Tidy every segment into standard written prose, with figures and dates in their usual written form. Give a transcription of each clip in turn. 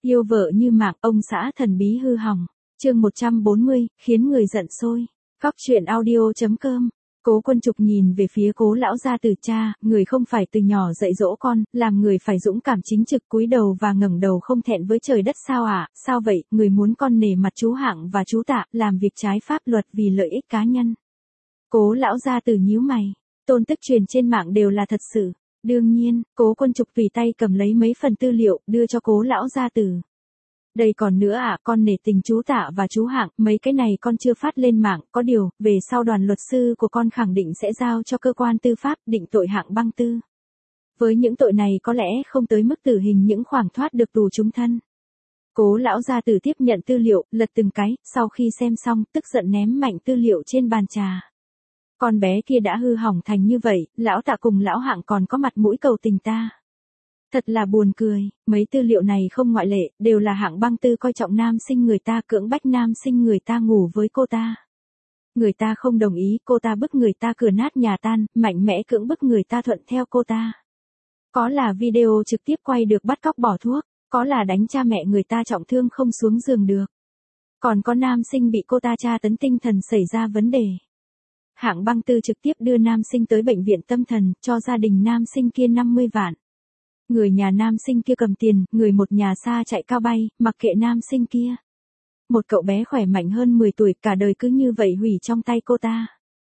Yêu vợ như mạng, ông xã thần bí hư hỏng. Chương 140, khiến người giận sôi. Cóc truyện audio.com. Cố Quân Trục nhìn về phía Cố lão gia tử. Cha, người không phải từ nhỏ dạy dỗ con, làm người phải dũng cảm chính trực, cúi đầu và ngẩng đầu không thẹn với trời đất sao ạ? Sao vậy, người muốn con nể mặt chú Hạng và chú Tạ, làm việc trái pháp luật vì lợi ích cá nhân. Cố lão gia tử nhíu mày, tin tức truyền trên mạng đều là thật sự. Đương nhiên, Cố Quân Trục tùy tay cầm lấy mấy phần tư liệu, đưa cho Cố lão gia tử. Đây còn nữa à, con nể tình chú Tạ và chú Hạng, mấy cái này con chưa phát lên mạng, có điều, về sau đoàn luật sư của con khẳng định sẽ giao cho cơ quan tư pháp định tội Hạng Băng Tư. Với những tội này có lẽ không tới mức tử hình những khoảng thoát được tù chung thân. Cố lão gia tử tiếp nhận tư liệu, lật từng cái, sau khi xem xong, tức giận ném mạnh tư liệu trên bàn trà. Con bé kia đã hư hỏng thành như vậy, lão Tạ cùng lão Hạng còn có mặt mũi cầu tình ta. Thật là buồn cười, mấy tư liệu này không ngoại lệ, đều là Hạng Băng Tư coi trọng nam sinh người ta, cưỡng bách nam sinh người ta ngủ với cô ta. Người ta không đồng ý, cô ta bức người ta cửa nát nhà tan, mạnh mẽ cưỡng bức người ta thuận theo cô ta. Có là video trực tiếp quay được bắt cóc bỏ thuốc, có là đánh cha mẹ người ta trọng thương không xuống giường được. Còn có nam sinh bị cô ta tra tấn tinh thần xảy ra vấn đề. Hạng Băng Tư trực tiếp đưa nam sinh tới bệnh viện tâm thần, cho gia đình nam sinh kia 50 vạn. Người nhà nam sinh kia cầm tiền, người một nhà xa chạy cao bay, mặc kệ nam sinh kia. Một cậu bé khỏe mạnh hơn 10 tuổi, cả đời cứ như vậy hủy trong tay cô ta.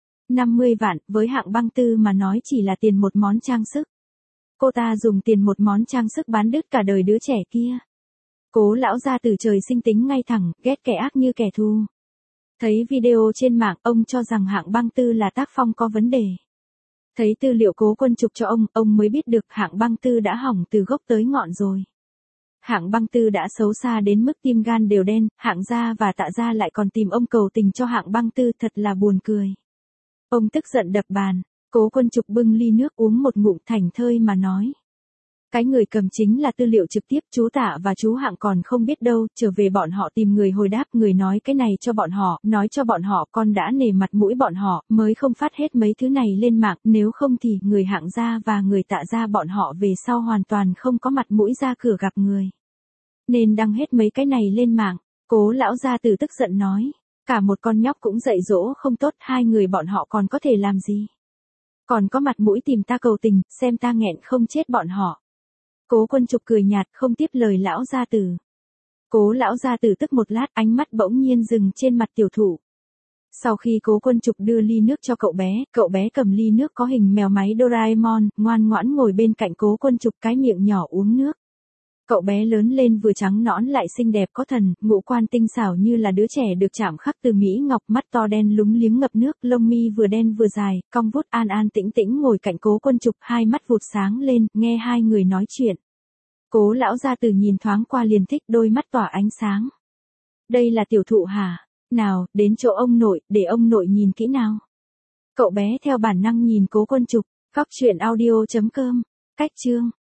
50 vạn, với Hạng Băng Tư mà nói chỉ là tiền một món trang sức. Cô ta dùng tiền một món trang sức bán đứt cả đời đứa trẻ kia. Cố lão gia tử trời sinh tính ngay thẳng, ghét kẻ ác như kẻ thù. Thấy video trên mạng, ông cho rằng Hạng Băng Tư là tác phong có vấn đề. Thấy tư liệu Cố Quân Trục cho ông mới biết được Hạng Băng Tư đã hỏng từ gốc tới ngọn rồi. Hạng Băng Tư đã xấu xa đến mức tim gan đều đen, Hạng gia và Tạ gia lại còn tìm ông cầu tình cho Hạng Băng Tư, thật là buồn cười. Ông tức giận đập bàn, Cố Quân Trục bưng ly nước uống một ngụm thảnh thơi mà nói. Cái người cầm chính là tư liệu trực tiếp, chú Tạ và chú Hạng còn không biết đâu, trở về bọn họ tìm người hồi đáp, người nói cái này cho bọn họ, nói cho bọn họ con đã nể mặt mũi bọn họ, mới không phát hết mấy thứ này lên mạng, nếu không thì người Hạng gia và người Tạ gia bọn họ về sau hoàn toàn không có mặt mũi ra cửa gặp người. Nên đăng hết mấy cái này lên mạng. Cố lão gia tử tức giận nói, cả một con nhóc cũng dạy dỗ không tốt, hai người bọn họ còn có thể làm gì? Còn có mặt mũi tìm ta cầu tình, xem ta nghẹn không chết bọn họ. Cố Quân Trục cười nhạt không tiếp lời lão gia tử. Cố lão gia tử tức một lát, ánh mắt bỗng nhiên dừng trên mặt tiểu thụ. Sau khi Cố Quân Trục đưa ly nước cho cậu bé cầm ly nước có hình mèo máy Doraemon, ngoan ngoãn ngồi bên cạnh Cố Quân Trục, cái miệng nhỏ uống nước. Cậu bé lớn lên vừa trắng nõn lại xinh đẹp có thần, ngũ quan tinh xảo như là đứa trẻ được chạm khắc từ mỹ ngọc, mắt to đen lúng liếng ngập nước, lông mi vừa đen vừa dài, cong vuốt, an an tĩnh tĩnh ngồi cạnh Cố Quân Trục, hai mắt vụt sáng lên, nghe hai người nói chuyện. Cố lão gia tử nhìn thoáng qua liền thích, đôi mắt tỏa ánh sáng. Đây là tiểu thụ hả? Nào, đến chỗ ông nội, để ông nội nhìn kỹ nào. Cậu bé theo bản năng nhìn Cố Quân Trục. Cóc truyện audio.com. Cách chương